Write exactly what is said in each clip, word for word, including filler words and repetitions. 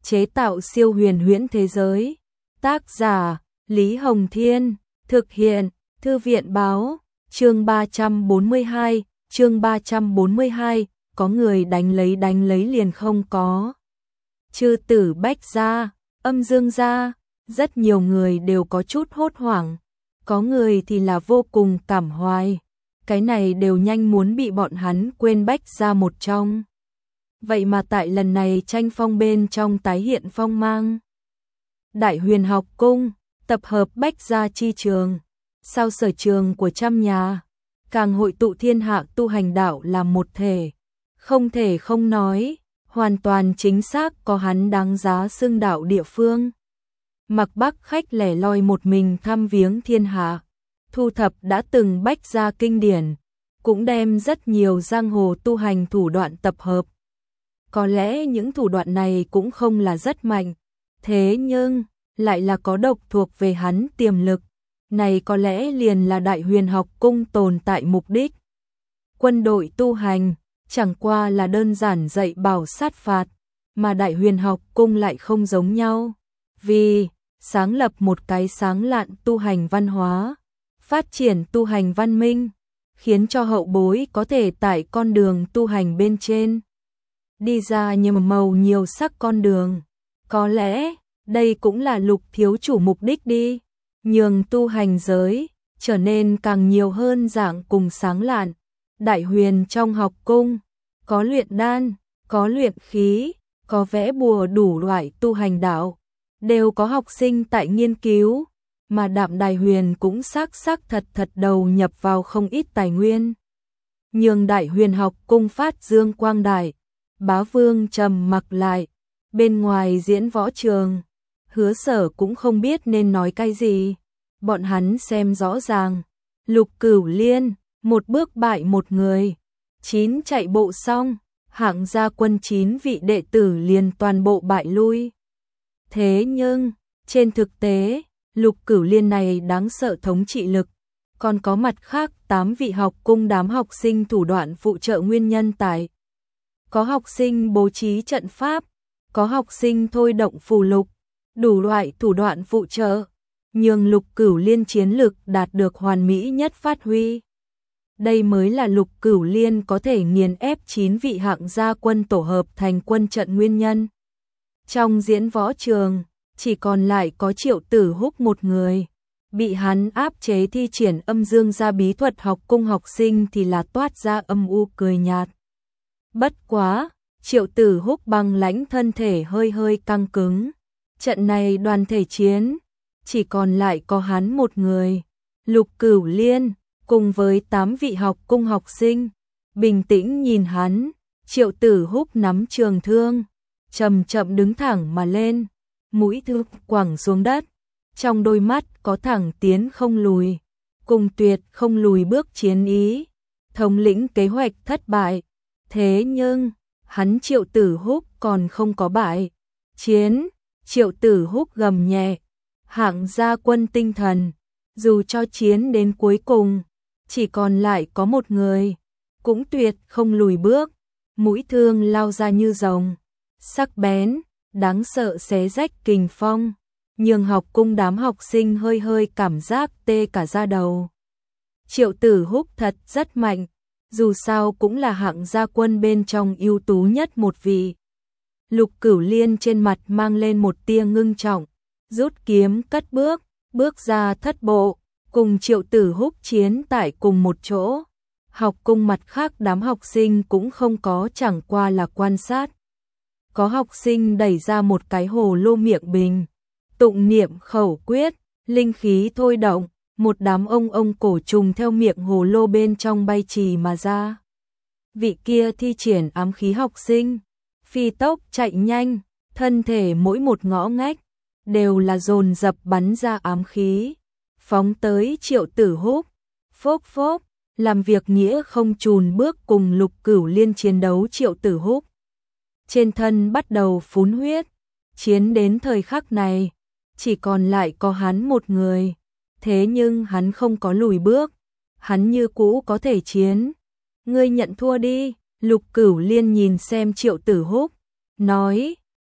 chế tạo siêu huyền huyễn thế giới. Tác giả Lý Hồng Thiên, thực hiện Thư viện Báo. Chương ba trăm bốn mươi hai, chương ba trăm bốn mươi hai, có người đánh lấy đánh lấy liền không có. Chư tử Bách gia, Âm Dương gia, rất nhiều người đều có chút hốt hoảng, có người thì là vô cùng cảm hoài. Cái này đều nhanh muốn bị bọn hắn quên Bách gia một trong. Vậy mà tại lần này tranh phong bên trong tái hiện phong mang. Đại Huyền học cung, tập hợp Bách gia chi trường, sao sở trường của trăm nhà, càng hội tụ thiên hạ tu hành đạo làm một thể. Không thể không nói, hoàn toàn chính xác có hắn đáng giá xưng đạo địa phương. Mặc Bắc khách lẻ loi một mình thăm viếng thiên hạ, thu thập đã từng Bách gia kinh điển, cũng đem rất nhiều giang hồ tu hành thủ đoạn tập hợp. Có lẽ những thủ đoạn này cũng không là rất mạnh, thế nhưng lại là có độc thuộc về hắn tiềm lực. Này có lẽ liền là Đại Huyền học cung tồn tại mục đích. Quân đội tu hành chẳng qua là đơn giản dạy bảo sát phạt, mà Đại Huyền học cung lại không giống nhau. Vì sáng lập một cái sáng lạn tu hành văn hóa, phát triển tu hành văn minh, khiến cho hậu bối có thể tại con đường tu hành bên trên đi ra nhiều màu nhiều sắc con đường. Có lẽ đây cũng là Lục thiếu chủ mục đích đi, nhường tu hành giới trở nên càng nhiều hơn dạng cùng sáng lạn. Đại Huyền trong học cung có luyện đan, có luyện khí, có vẽ bùa, đủ loại tu hành đạo đều có học sinh tại nghiên cứu, mà Đạm Đài Huyền cũng xác xác thật thật đầu nhập vào không ít tài nguyên, nhường Đại Huyền học cung phát dương quang đại. Bá Vương trầm mặc lại, bên ngoài diễn võ trường, Hứa Sở cũng không biết nên nói cái gì. Bọn hắn xem rõ ràng, Lục Cửu Liên một bước bại một người, chín chạy bộ xong, hạng gia quân chín vị đệ tử liền toàn bộ bại lui. Thế nhưng, trên thực tế, Lục Cửu Liên này đáng sợ thống trị lực, còn có mặt khác tám vị học cung đám học sinh thủ đoạn phụ trợ nguyên nhân tại. Có học sinh bố trí trận pháp, có học sinh thôi động phù lục, đủ loại thủ đoạn phụ trợ, nhường Lục Cửu Liên chiến lực đạt được hoàn mỹ nhất phát huy. Đây mới là Lục Cửu Liên có thể nghiền ép chín vị hạng gia quân tổ hợp thành quân trận nguyên nhân. Trong diễn võ trường, chỉ còn lại có Triệu Tử Húc một người, bị hắn áp chế thi triển Âm Dương gia bí thuật học cung học sinh thì là toát ra âm u cười nhạt. Bất quá, Triệu Tử Húc băng lãnh thân thể hơi hơi căng cứng. Trận này đoàn thể chiến, chỉ còn lại có hắn một người. Lục Cửu Liên, cùng với tám vị học cung học sinh, bình tĩnh nhìn hắn. Triệu Tử Húc nắm trường thương, chậm chậm đứng thẳng mà lên, mũi thương quẳng xuống đất, trong đôi mắt có thẳng tiến không lùi, cùng tuyệt không lùi bước chiến ý. Thống lĩnh kế hoạch thất bại, thế nhưng hắn Triệu Tử Húc còn không có bại. Chiến, Triệu Tử Húc gầm nhẹ, hạng gia quân tinh thần, dù cho chiến đến cuối cùng, chỉ còn lại có một người, cũng tuyệt không lùi bước. Mũi thương lao ra như rồng, sắc bén, đáng sợ xé rách kình phong, nhường học cung đám học sinh hơi hơi cảm giác tê cả da đầu. Triệu Tử Húc thật rất mạnh, dù sao cũng là hạng gia quân bên trong ưu tú nhất một vị. Lục Cửu Liên trên mặt mang lên một tia ngưng trọng, rút kiếm cất bước, bước ra thất bộ, cùng Triệu Tử Húc chiến tại cùng một chỗ. Học cung mặt khác đám học sinh cũng không có, chẳng qua là quan sát. Có học sinh đẩy ra một cái hồ lô miệng bình, tụng niệm khẩu quyết, linh khí thôi động, một đám ông ông cổ trùng theo miệng hồ lô bên trong bay trì mà ra. Vị kia thi triển ám khí học sinh, phi tốc chạy nhanh, thân thể mỗi một ngõ ngách đều là dồn dập bắn ra ám khí, phóng tới Triệu Tử Húc. Phốc phốc, làm việc nghĩa không chùn bước cùng Lục Cửu Liên chiến đấu. Triệu Tử Húc trên thân bắt đầu phun huyết. Chiến đến thời khắc này, chỉ còn lại có hắn một người, thế nhưng hắn không có lùi bước, hắn như cũ có thể chiến. Ngươi nhận thua đi. Lục Cửu Liên nhìn xem Triệu Tử Húc, nói,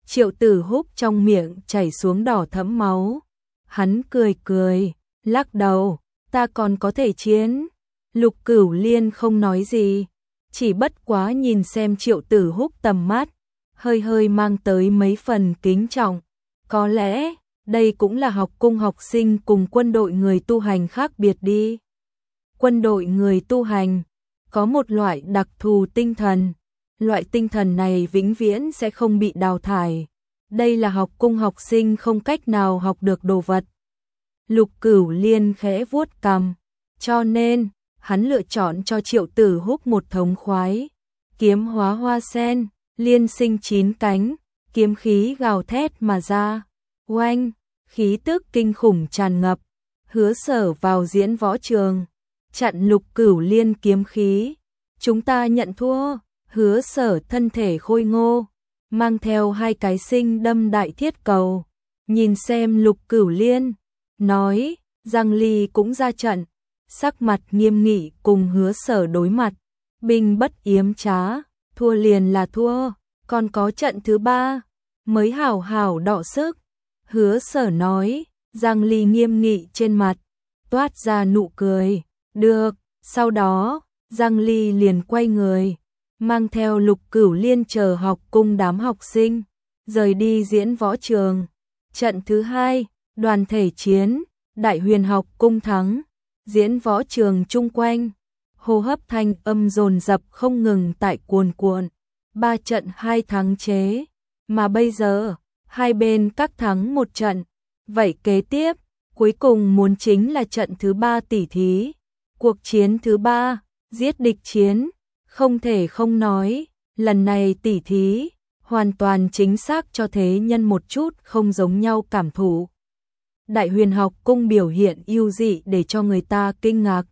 Triệu Tử Húc trong miệng chảy xuống đỏ thẫm máu. Hắn cười cười, lắc đầu, ta còn có thể chiến. Lục Cửu Liên không nói gì, chỉ bất quá nhìn xem Triệu Tử Húc tầm mắt, hơi hơi mang tới mấy phần kính trọng. Có lẽ, đây cũng là học cung học sinh cùng quân đội người tu hành khác biệt đi. Quân đội người tu hành có một loại đặc thù tinh thần, loại tinh thần này vĩnh viễn sẽ không bị đào thải. Đây là học cung học sinh không cách nào học được đồ vật. Lục Cửu Liên khẽ vuốt cằm, cho nên hắn lựa chọn cho Triệu Tử Húc một thống khoái. Kiếm hóa hoa sen, liên sinh chín cánh, kiếm khí gào thét mà ra. Oanh, khí tức kinh khủng tràn ngập. Hứa Sở vào diễn võ trường, chặn Lục Cửu Liên kiếm khí. Chúng ta nhận thua. Hứa Sở thân thể khôi ngô, mang theo hai cái sinh đâm đại thiết cầu, nhìn xem Lục Cửu Liên, nói, Giang Ly cũng ra trận, sắc mặt nghiêm nghị cùng Hứa Sở đối mặt, binh bất yếm trá, thua liền là thua, còn có trận thứ ba, mới hảo hảo đọ sức. Hứa Sở nói, Giang Ly nghiêm nghị trên mặt, toát ra nụ cười, được, sau đó, Giang Ly liền quay người, mang theo Lục Cửu Liên chờ học cung đám học sinh, rời đi diễn võ trường. Trận thứ hai, đoàn thể chiến, Đại Huyền học cung thắng, diễn võ trường chung quanh, hô hấp thanh âm dồn dập không ngừng tại cuồn cuộn, ba trận hai thắng chế, mà bây giờ, hai bên các thắng một trận, vậy kế tiếp, cuối cùng muốn chính là trận thứ ba tỉ thí, cuộc chiến thứ ba, giết địch chiến. Không thể không nói, lần này tỉ thí, hoàn toàn chính xác cho thế nhân một chút không giống nhau cảm thụ. Đại Huyền học cung biểu hiện ưu dị để cho người ta kinh ngạc.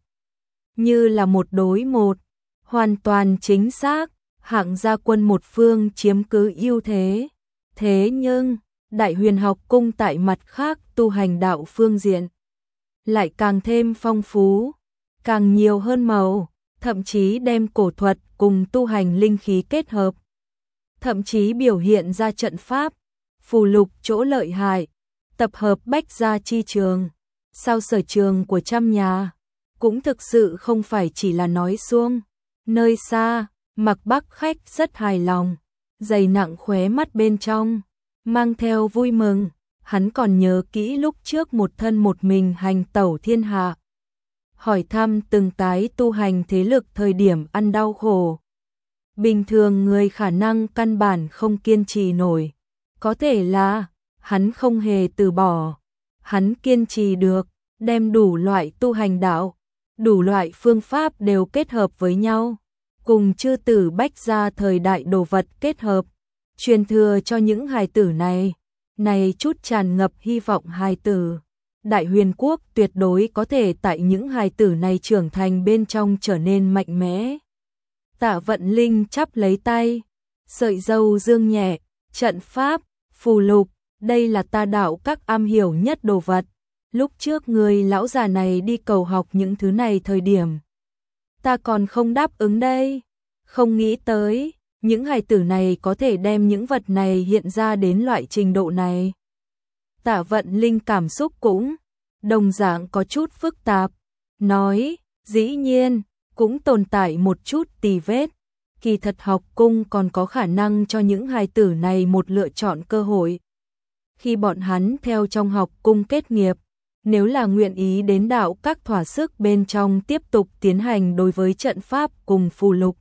Như là một đối một, hoàn toàn chính xác, hạng gia quân một phương chiếm cứ ưu thế. Thế nhưng, Đại Huyền học cung tại mặt khác tu hành đạo phương diện, lại càng thêm phong phú, càng nhiều hơn màu. Thậm chí đem cổ thuật cùng tu hành linh khí kết hợp. Thậm chí biểu hiện ra trận pháp, phù lục chỗ lợi hại, tập hợp bách gia chi trường. Sao sở trường của trăm nhà, cũng thực sự không phải chỉ là nói suông. Nơi xa, Mặc Bắc khách rất hài lòng, dày nặng khóe mắt bên trong, mang theo vui mừng. Hắn còn nhớ kỹ lúc trước một thân một mình hành tẩu thiên hạ. Hỏi thăm từng cái tu hành thế lực thời điểm ăn đau khổ. Bình thường người khả năng căn bản không kiên trì nổi. Có thể là, hắn không hề từ bỏ. Hắn kiên trì được, đem đủ loại tu hành đạo, đủ loại phương pháp đều kết hợp với nhau. Cùng chư tử bách gia thời đại đồ vật kết hợp. Truyền thừa cho những hài tử này. Này chút tràn ngập hy vọng hài tử. Đại Huyền quốc tuyệt đối có thể tại những hài tử này trưởng thành bên trong trở nên mạnh mẽ. Tạ Vận Linh chắp lấy tay, sợi râu dương nhẹ, trận pháp, phù lục, đây là ta đạo các am hiểu nhất đồ vật. Lúc trước người lão già này đi cầu học những thứ này thời điểm, ta còn không đáp ứng đây, không nghĩ tới, những hài tử này có thể đem những vật này hiện ra đến loại trình độ này. Tạ Vận Linh cảm xúc cũng đồng dạng có chút phức tạp, nói, dĩ nhiên, cũng tồn tại một chút tì vết, kỳ thật học cung còn có khả năng cho những hài tử này một lựa chọn cơ hội. Khi bọn hắn theo trong học cung kết nghiệp, nếu là nguyện ý đến đạo các thỏa sức bên trong tiếp tục tiến hành đối với trận pháp cùng phù lục.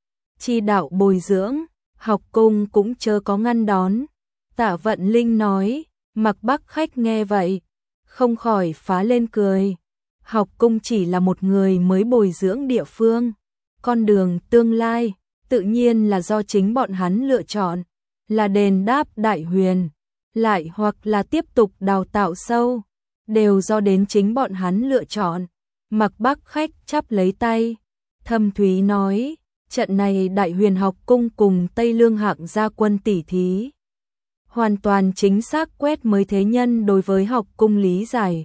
Chi đạo bồi dưỡng, học cung cũng chớ có ngăn đón. Tạ Vận Linh nói, Mặc Bắc khách nghe vậy, không khỏi phá lên cười. Học cung chỉ là một người mới bồi dưỡng địa phương. Con đường tương lai, tự nhiên là do chính bọn hắn lựa chọn, là đền đáp Đại Huyền, lại hoặc là tiếp tục đào tạo sâu, đều do đến chính bọn hắn lựa chọn. Mặc Bắc khách chắp lấy tay, thâm thúy nói, trận này Đại Huyền học cung cùng Tây Lương hạng gia quân tỷ thí. Hoàn toàn chính xác quét mới thế nhân đối với học cung lý giải.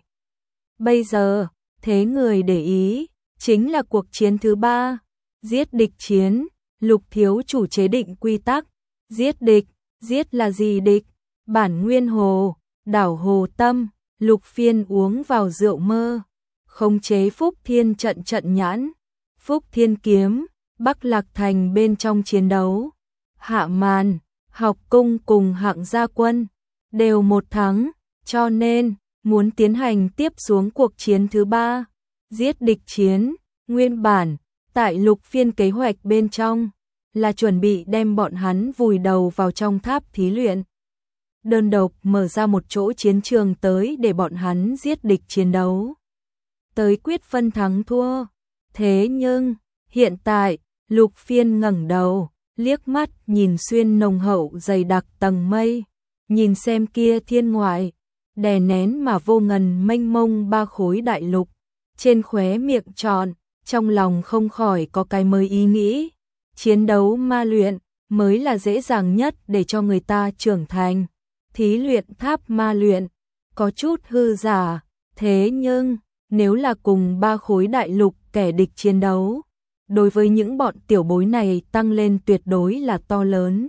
Bây giờ, thế người để ý, chính là cuộc chiến thứ ba, giết địch chiến, Lục thiếu chủ chế định quy tắc, giết địch, Giết là gì địch? Bản Nguyên Hồ, đảo Hồ Tâm, Lục Phiên uống vào rượu mơ, khống chế Phúc Thiên trận trận nhãn, Phúc Thiên kiếm, Bắc Lạc Thành bên trong chiến đấu. Hạ màn, học cung cùng Hạng Gia Quân đều một thắng, cho nên muốn tiến hành tiếp xuống cuộc chiến thứ ba, giết địch chiến. Nguyên bản tại Lục Phiên kế hoạch bên trong là chuẩn bị đem bọn hắn vùi đầu vào trong tháp thí luyện, đơn độc mở ra một chỗ chiến trường tới để bọn hắn giết địch chiến đấu, tới quyết phân thắng thua. Thế nhưng hiện tại Lục Phiên ngẩng đầu, liếc mắt nhìn xuyên nồng hậu dày đặc tầng mây, nhìn xem kia thiên ngoại đè nén mà vô ngần mênh mông ba khối đại lục, trên khóe miệng tròn, trong lòng không khỏi có cái mới ý nghĩ, chiến đấu ma luyện mới là dễ dàng nhất để cho người ta trưởng thành. Thí luyện tháp ma luyện có chút hư giả, thế nhưng nếu là cùng ba khối đại lục kẻ địch chiến đấu, đối với những bọn tiểu bối này tăng lên tuyệt đối là to lớn.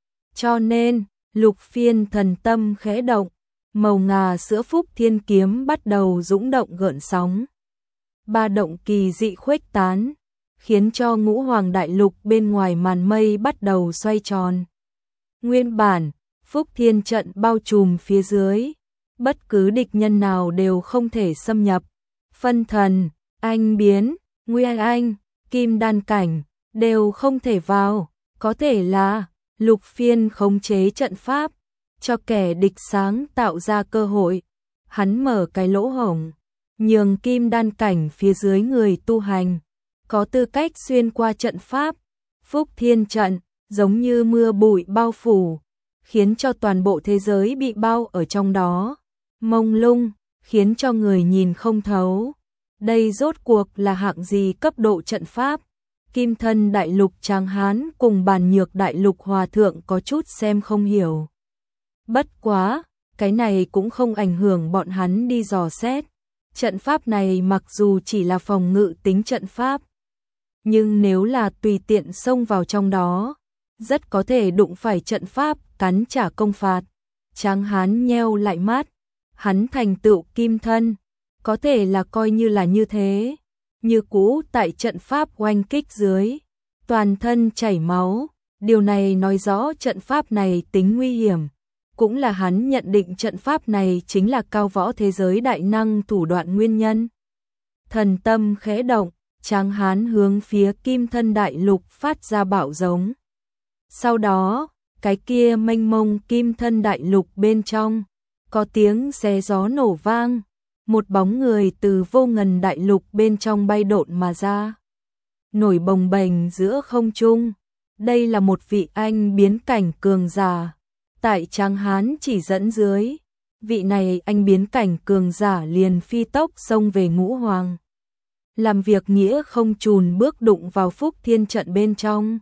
Cho nên Lục Phiên thần tâm khẽ động, màu ngà sữa Phúc Thiên kiếm bắt đầu dũng động gợn sóng. Ba động kỳ dị khuếch tán, khiến cho ngũ hoàng đại lục bên ngoài màn mây bắt đầu xoay tròn. Nguyên bản, Phúc Thiên trận bao trùm phía dưới, bất cứ địch nhân nào đều không thể xâm nhập. Phân thần, anh biến, Nguyên Anh, Kim Đan cảnh đều không thể vào, có thể là Lục Phiên khống chế trận pháp, cho kẻ địch sáng tạo ra cơ hội. Hắn mở cái lỗ hổng, nhường Kim Đan cảnh phía dưới người tu hành có tư cách xuyên qua trận pháp. Phúc Thiên trận giống như mưa bụi bao phủ, khiến cho toàn bộ thế giới bị bao ở trong đó, mông lung, khiến cho người nhìn không thấu. Đây rốt cuộc là hạng gì cấp độ trận pháp? Kim Thân Đại Lục Tráng Hán cùng Bàn Nhược Đại Lục Hòa Thượng có chút xem không hiểu. Bất quá, cái này cũng không ảnh hưởng bọn hắn đi dò xét. Trận pháp này mặc dù chỉ là phòng ngự tính trận pháp, nhưng nếu là tùy tiện xông vào trong đó, rất có thể đụng phải trận pháp cắn trả công phạt. Tráng Hán nheo lại mắt, hắn thành tựu kim thân, có thể là coi như là như thế, như cũ tại trận pháp oanh kích dưới, toàn thân chảy máu, điều này nói rõ trận pháp này tính nguy hiểm, cũng là hắn nhận định trận pháp này chính là cao võ thế giới đại năng thủ đoạn nguyên nhân. Thần tâm khẽ động, Tráng Hán hướng phía Kim Thân Đại Lục phát ra bạo giống. Sau đó, cái kia mênh mông Kim Thân Đại Lục bên trong, có tiếng xé gió nổ vang, một bóng người từ vô ngần đại lục bên trong bay độn mà ra, nổi bồng bềnh giữa không trung. Đây là một vị anh biến cảnh cường giả. Tại Tráng Hán chỉ dẫn dưới, vị này anh biến cảnh cường giả liền phi tốc xông về ngũ hoàng, làm việc nghĩa không chùn bước đụng vào Phúc Thiên trận bên trong.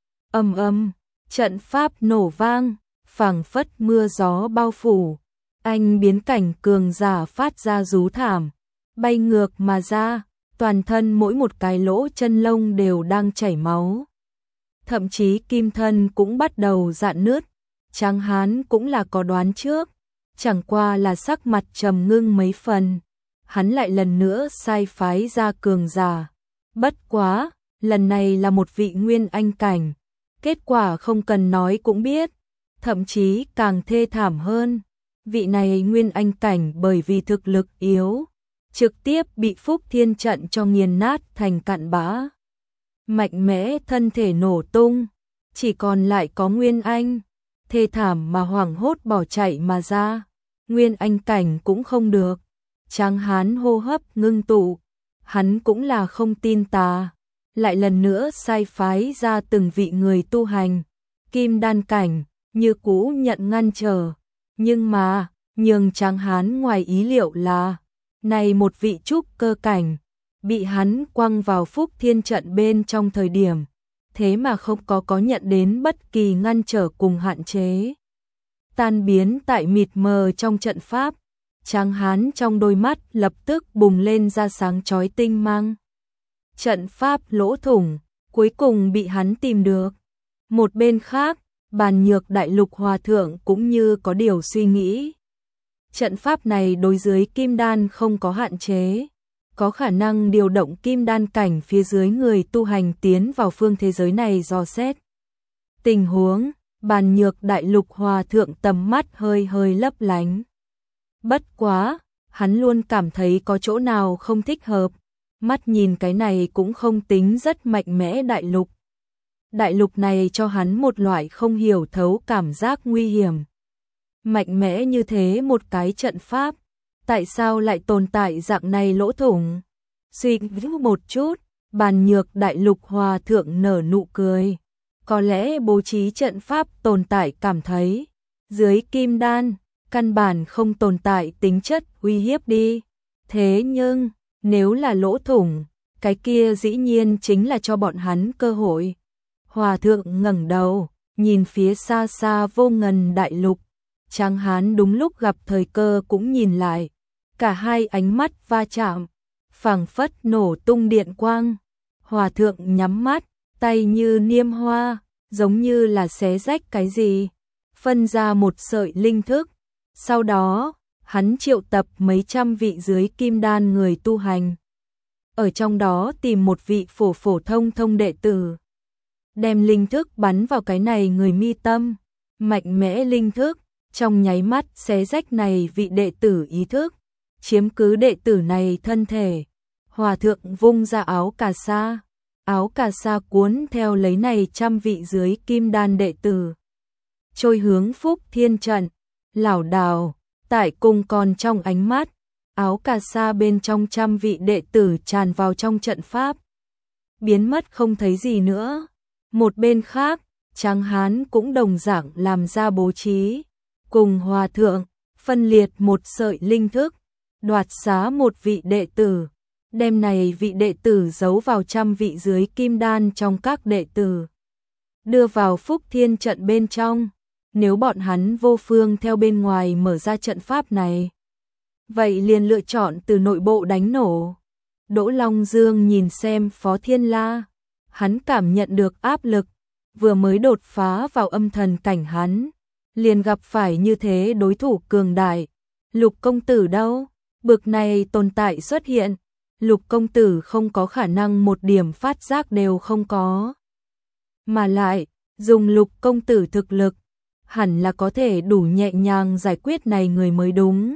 Ầm ầm, trận pháp nổ vang, phảng phất mưa gió bao phủ. Anh biến cảnh cường giả phát ra rú thảm, bay ngược mà ra, toàn thân mỗi một cái lỗ chân lông đều đang chảy máu. Thậm chí kim thân cũng bắt đầu rạn nứt. Tráng Hán cũng là có đoán trước, chẳng qua là sắc mặt trầm ngưng mấy phần. Hắn lại lần nữa sai phái ra cường giả. Bất quá, lần này là một vị nguyên anh cảnh. Kết quả không cần nói cũng biết, thậm chí càng thê thảm hơn. Vị này nguyên anh cảnh bởi vì thực lực yếu, trực tiếp bị Phúc Thiên trận cho nghiền nát thành cặn bã. Mạnh mẽ thân thể nổ tung, chỉ còn lại có nguyên anh, thê thảm mà hoảng hốt bỏ chạy mà ra. Nguyên anh cảnh cũng không được. Tráng Hán hô hấp ngưng tụ, hắn cũng là không tin tà, lại lần nữa sai phái ra từng vị người tu hành. Kim đan cảnh như cũ nhận ngăn trở, nhưng mà nhường Tráng Hán ngoài ý liệu là này một vị trúc cơ cảnh bị hắn quăng vào Phúc Thiên trận bên trong thời điểm, thế mà không có có nhận đến bất kỳ ngăn trở cùng hạn chế. Tan biến tại mịt mờ trong trận pháp, Tráng Hán trong đôi mắt lập tức bùng lên ra sáng chói tinh mang. Trận pháp lỗ thủng cuối cùng bị hắn tìm được. Một bên khác, Bàn Nhược Đại Lục Hòa Thượng cũng như có điều suy nghĩ. Trận pháp này đối dưới kim đan không có hạn chế, có khả năng điều động kim đan cảnh phía dưới người tu hành tiến vào phương thế giới này dò xét tình huống. Bàn Nhược Đại Lục Hòa Thượng tầm mắt hơi hơi lấp lánh. Bất quá, hắn luôn cảm thấy có chỗ nào không thích hợp, mắt nhìn cái này cũng không tính rất mạnh mẽ đại lục. Đại lục này cho hắn một loại không hiểu thấu cảm giác nguy hiểm. Mạnh mẽ như thế một cái trận pháp, tại sao lại tồn tại dạng này lỗ thủng? Suy nghĩ một chút, Bàn Nhược Đại Lục Hòa Thượng nở nụ cười. Có lẽ bố trí trận pháp tồn tại cảm thấy, dưới kim đan, căn bản không tồn tại tính chất uy hiếp đi. Thế nhưng, nếu là lỗ thủng, cái kia dĩ nhiên chính là cho bọn hắn cơ hội. Hòa Thượng ngẩng đầu, nhìn phía xa xa vô ngần đại lục. Tráng hán đúng lúc gặp thời cơ cũng nhìn lại. Cả hai ánh mắt va chạm, phảng phất nổ tung điện quang. Hòa Thượng nhắm mắt, tay như niêm hoa, giống như là xé rách cái gì, phân ra một sợi linh thức. Sau đó, hắn triệu tập mấy trăm vị dưới kim đan người tu hành. Ở trong đó tìm một vị phổ phổ thông thông đệ tử. Đem linh thức bắn vào cái này người mi tâm. Mạnh mẽ linh thức, trong nháy mắt xé rách này vị đệ tử ý thức. Chiếm cứ đệ tử này thân thể. Hòa Thượng vung ra áo cà sa. Áo cà sa cuốn theo lấy này trăm vị dưới kim đan đệ tử. Trôi hướng Phúc Thiên trận, lảo đảo, tại cùng còn trong ánh mắt. Áo cà sa bên trong trăm vị đệ tử tràn vào trong trận pháp. Biến mất không thấy gì nữa. Một bên khác, Tráng hán cũng đồng dạng làm ra bố trí. Cùng Hòa Thượng, phân liệt một sợi linh thức, đoạt xá một vị đệ tử. Đem này vị đệ tử giấu vào trăm vị dưới kim đan trong các đệ tử. Đưa vào Phúc Thiên trận bên trong. Nếu bọn hắn vô phương theo bên ngoài mở ra trận pháp này, vậy liền lựa chọn từ nội bộ đánh nổ. Đỗ Long Dương nhìn xem Phó Thiên La. Hắn cảm nhận được áp lực. Vừa mới đột phá vào âm thần cảnh hắn, liền gặp phải như thế đối thủ cường đại. Lục công tử đâu? Bực này tồn tại xuất hiện. Lục công tử không có khả năng một điểm phát giác đều không có. Mà lại, dùng lục công tử thực lực, hẳn là có thể đủ nhẹ nhàng giải quyết này người mới đúng.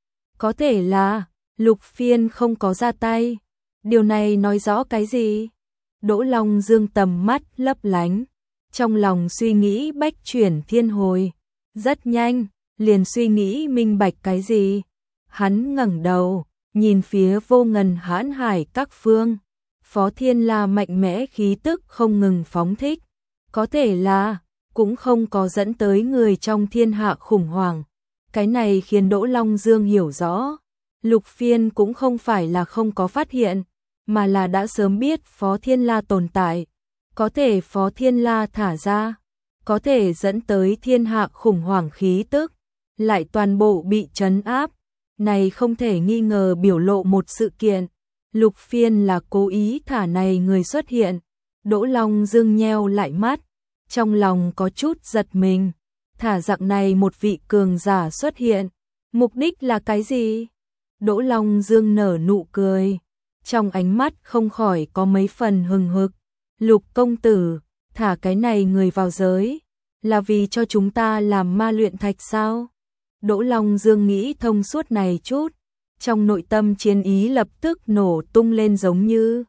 Có thể là, Lục Phiên không có ra tay. Điều này nói rõ cái gì? Đỗ Long Dương tầm mắt lấp lánh. Trong lòng suy nghĩ bách chuyển thiên hồi. Rất nhanh, liền suy nghĩ minh bạch cái gì? Hắn ngẩng đầu, nhìn phía vô ngần hãn hải các phương. Phó Thiên La mạnh mẽ khí tức không ngừng phóng thích. Có thể là, cũng không có dẫn tới người trong thiên hạ khủng hoảng. Cái này khiến Đỗ Long Dương hiểu rõ. Lục Phiên cũng không phải là không có phát hiện, mà là đã sớm biết Phó Thiên La tồn tại. Có thể Phó Thiên La thả ra, có thể dẫn tới thiên hạ khủng hoảng khí tức, lại toàn bộ bị trấn áp. Này không thể nghi ngờ biểu lộ một sự kiện. Lục Phiên là cố ý thả này người xuất hiện. Đỗ Long Dương nheo lại mắt, trong lòng có chút giật mình. Thả dạng này một vị cường giả xuất hiện, mục đích là cái gì? Đỗ Long Dương nở nụ cười, trong ánh mắt không khỏi có mấy phần hừng hực. Lục công tử, thả cái này người vào giới, là vì cho chúng ta làm ma luyện thạch sao? Đỗ Long Dương nghĩ thông suốt này chút, trong nội tâm chiến ý lập tức nổ tung lên giống như.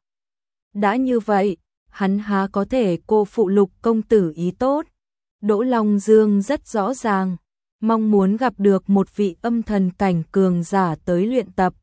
Đã như vậy, hắn há có thể cô phụ Lục công tử ý tốt. Đỗ Long Dương rất rõ ràng, mong muốn gặp được một vị âm thần cảnh cường giả tới luyện tập.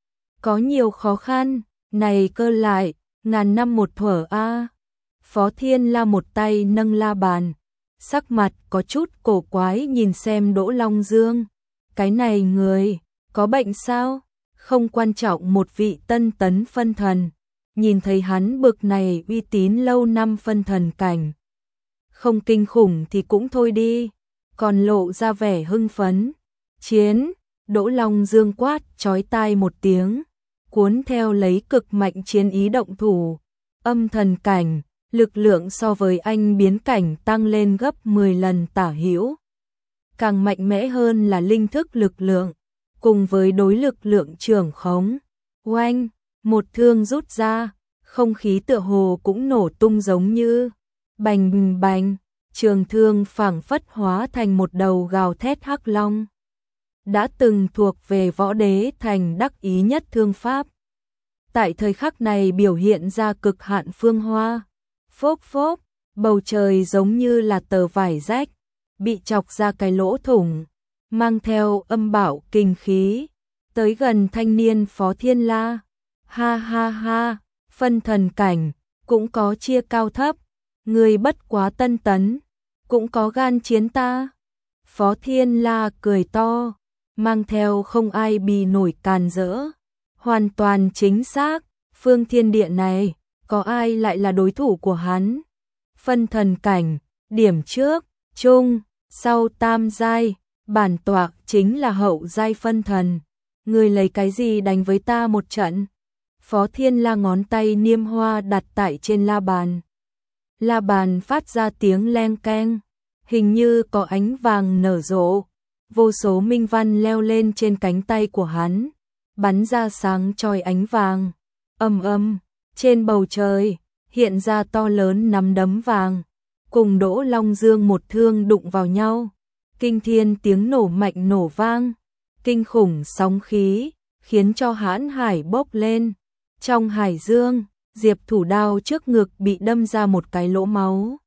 Có nhiều khó khăn, này cơ lại, ngàn năm một thuở a. Phó Thiên La một tay nâng la bàn, sắc mặt có chút cổ quái nhìn xem Đỗ Long Dương. Cái này người, có bệnh sao? Không quan trọng một vị tân tấn phân thần, nhìn thấy hắn bực này uy tín lâu năm phân thần cảnh. Không kinh khủng thì cũng thôi đi, còn lộ ra vẻ hưng phấn. Chiến, Đỗ Long Dương quát chói tai một tiếng, cuốn theo lấy cực mạnh chiến ý động thủ. Âm thần cảnh, lực lượng so với anh biến cảnh tăng lên gấp mười lần tả hữu. Càng mạnh mẽ hơn là linh thức lực lượng, cùng với đối lực lượng trưởng khống. Oanh, một thương rút ra, không khí tựa hồ cũng nổ tung giống như bành bành, trường thương phảng phất hóa thành một đầu gào thét hắc long. Đã từng thuộc về Võ Đế Thành đắc ý nhất thương pháp. Tại thời khắc này biểu hiện ra cực hạn phương hoa. Phốp phốp, bầu trời giống như là tờ vải rách, bị chọc ra cái lỗ thủng, mang theo âm bạo kinh khí, tới gần thanh niên Phó Thiên La. Ha ha ha, phân thần cảnh, cũng có chia cao thấp, người bất quá tân tấn, cũng có gan chiến ta. Phó Thiên La cười to, mang theo không ai bì nổi càn rỡ. Hoàn toàn chính xác, phương thiên địa này, có ai lại là đối thủ của hắn. Phân thần cảnh, điểm trước, trung, sau tam giai, bản tọa chính là hậu giai phân thần. Người lấy cái gì đánh với ta một trận? Phó Thiên La ngón tay niêm hoa đặt tại trên la bàn. La bàn phát ra tiếng leng keng, hình như có ánh vàng nở rộ. Vô số minh văn leo lên trên cánh tay của hắn, bắn ra sáng chói ánh vàng. Ầm ầm, trên bầu trời hiện ra to lớn nắm đấm vàng, cùng Đỗ Long Dương một thương đụng vào nhau. Kinh thiên tiếng nổ mạnh nổ vang, kinh khủng sóng khí, khiến cho hãn hải bốc lên. Trong hải dương, Diệp Thủ đao trước ngực bị đâm ra một cái lỗ máu.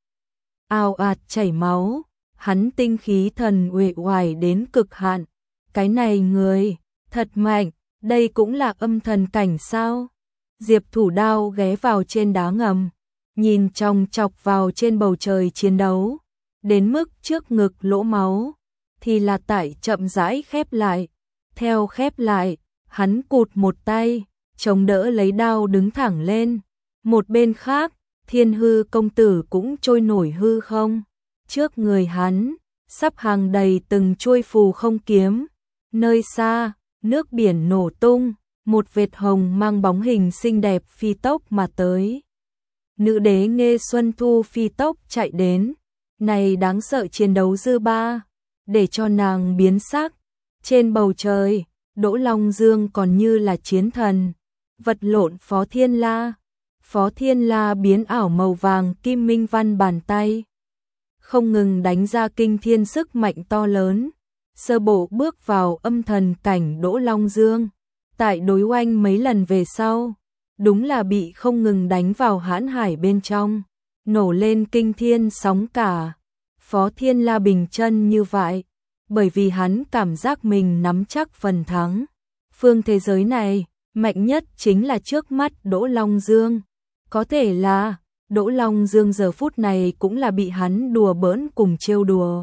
Ào ạt chảy máu, hắn tinh khí thần uể oải đến cực hạn. Cái này người, thật mạnh, đây cũng là âm thần cảnh sao? Diệp Thủ đao ghé vào trên đá ngầm, nhìn chòng chọc vào trên bầu trời chiến đấu. Đến mức trước ngực lỗ máu, thì là tại chậm rãi khép lại. Theo khép lại, hắn cụt một tay, chống đỡ lấy đao đứng thẳng lên. Một bên khác, Thiên Hư công tử cũng trôi nổi hư không. Trước người hắn, sắp hàng đầy từng chuôi phù không kiếm. Nơi xa, nước biển nổ tung, một vệt hồng mang bóng hình xinh đẹp phi tốc mà tới. Nữ đế Nghê Xuân Thu phi tốc chạy đến. Này đáng sợ chiến đấu dư ba, để cho nàng biến sắc. Trên bầu trời, Đỗ Long Dương còn như là chiến thần, vật lộn Phó Thiên La. Phó Thiên La biến ảo màu vàng kim minh văn bàn tay, không ngừng đánh ra kinh thiên sức mạnh to lớn. Sơ bộ bước vào âm thần cảnh Đỗ Long Dương, tại đối oanh mấy lần về sau, đúng là bị không ngừng đánh vào hãn hải bên trong, nổ lên kinh thiên sóng cả. Phó Thiên La bình chân như vậy, bởi vì hắn cảm giác mình nắm chắc phần thắng. Phương thế giới này, mạnh nhất chính là trước mắt Đỗ Long Dương. Có thể là, Đỗ Long Dương giờ phút này cũng là bị hắn đùa bỡn cùng trêu đùa.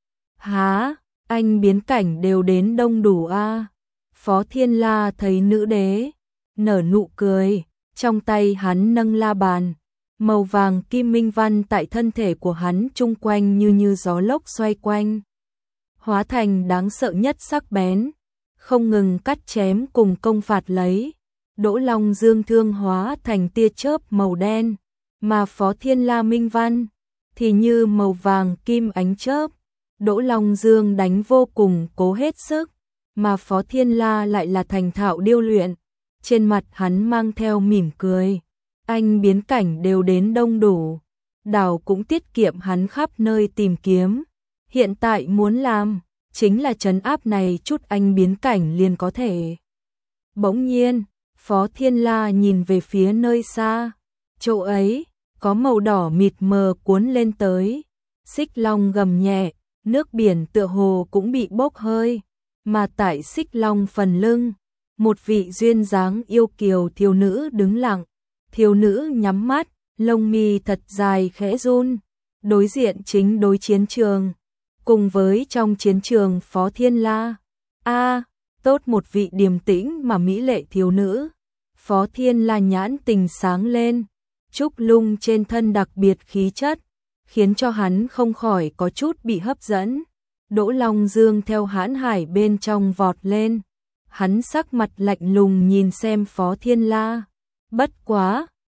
Há, anh biến cảnh đều đến đông đủ a. À? Phó Thiên La thấy nữ đế, nở nụ cười, trong tay hắn nâng la bàn. Màu vàng kim minh văn tại thân thể của hắn chung quanh như như gió lốc xoay quanh, hóa thành đáng sợ nhất sắc bén, không ngừng cắt chém cùng công phạt lấy. Đỗ Long Dương thương hóa thành tia chớp màu đen, mà Phó Thiên La minh văn thì như màu vàng kim ánh chớp. Đỗ Long Dương đánh vô cùng cố hết sức, mà Phó Thiên La lại là thành thạo điêu luyện. Trên mặt hắn mang theo mỉm cười. Anh biến cảnh đều đến đông đủ, đảo cũng tiết kiệm hắn khắp nơi tìm kiếm. Hiện tại muốn làm, chính là trấn áp này chút anh biến cảnh liền có thể. Bỗng nhiên, Phó Thiên La nhìn về phía nơi xa, chỗ ấy, có màu đỏ mịt mờ cuốn lên tới. Xích long gầm nhẹ, nước biển tựa hồ cũng bị bốc hơi, mà tại xích long phần lưng, một vị duyên dáng yêu kiều thiếu nữ đứng lặng. Thiếu nữ nhắm mắt, lông mi thật dài khẽ run, đối diện chính đối chiến trường, cùng với trong chiến trường Phó Thiên La. A, tốt một vị điềm tĩnh mà mỹ lệ thiếu nữ. Phó Thiên La nhãn tình sáng lên, trúc lung trên thân đặc biệt khí chất, khiến cho hắn không khỏi có chút bị hấp dẫn. Đỗ Long Dương theo hãn hải bên trong vọt lên, hắn sắc mặt lạnh lùng nhìn xem Phó Thiên La. Bất quá,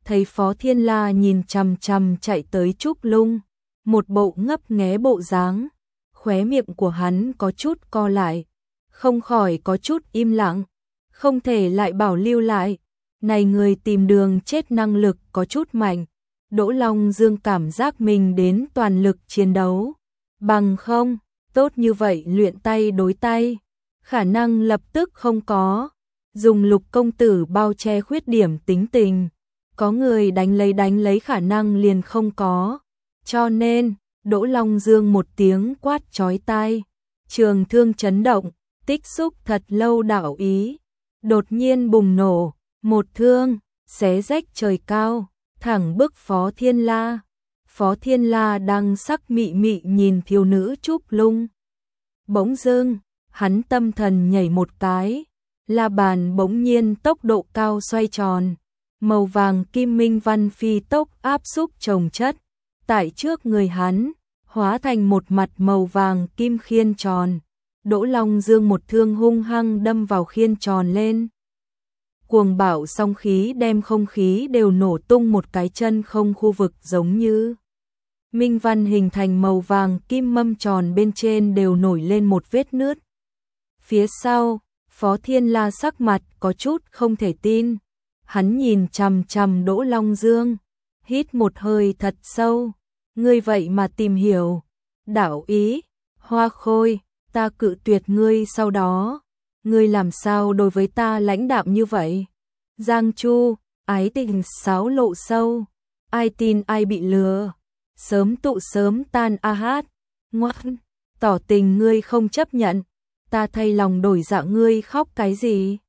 thấy Phó Thiên La nhìn chằm chằm chạy tới Trúc Lung, một bộ ngấp nghé bộ dáng, khóe miệng của hắn có chút co lại, không khỏi có chút im lặng, không thể lại bảo lưu lại, này người tìm đường chết năng lực có chút mạnh. Đỗ Long Dương cảm giác mình đến toàn lực chiến đấu, bằng không, tốt như vậy luyện tay đối tay, khả năng lập tức không có, dùng Lục công tử bao che khuyết điểm tính tình, có người đánh lấy đánh lấy khả năng liền không có, cho nên, Đỗ Long Dương một tiếng quát chói tai, trường thương chấn động, tích xúc thật lâu đạo ý, đột nhiên bùng nổ, một thương, xé rách trời cao, thẳng bức Phó Thiên La. Phó Thiên La đang sắc mị mị nhìn thiếu nữ Trúc Lung. Bỗng dưng, hắn tâm thần nhảy một cái, la bàn bỗng nhiên tốc độ cao xoay tròn, màu vàng kim minh văn phi tốc áp xúc chồng chất, tại trước người hắn, hóa thành một mặt màu vàng kim khiên tròn. Đỗ Long Dương một thương hung hăng đâm vào khiên tròn lên. Cuồng bạo song khí đem không khí đều nổ tung một cái chân không khu vực giống như. Minh văn hình thành màu vàng kim mâm tròn bên trên đều nổi lên một vết nứt. Phía sau, Phó Thiên La sắc mặt có chút không thể tin. Hắn nhìn chằm chằm Đỗ Long Dương, hít một hơi thật sâu. Ngươi vậy mà tìm hiểu. Đạo ý, Hoa Khôi, ta cự tuyệt ngươi sau đó. Ngươi làm sao đối với ta lãnh đạm như vậy? Giang Chu, ái tình sáo lộ sâu. Ai tin ai bị lừa. Sớm tụ sớm tan a hát. Ngoan, tỏ tình ngươi không chấp nhận. Ta thay lòng đổi dạ ngươi khóc cái gì?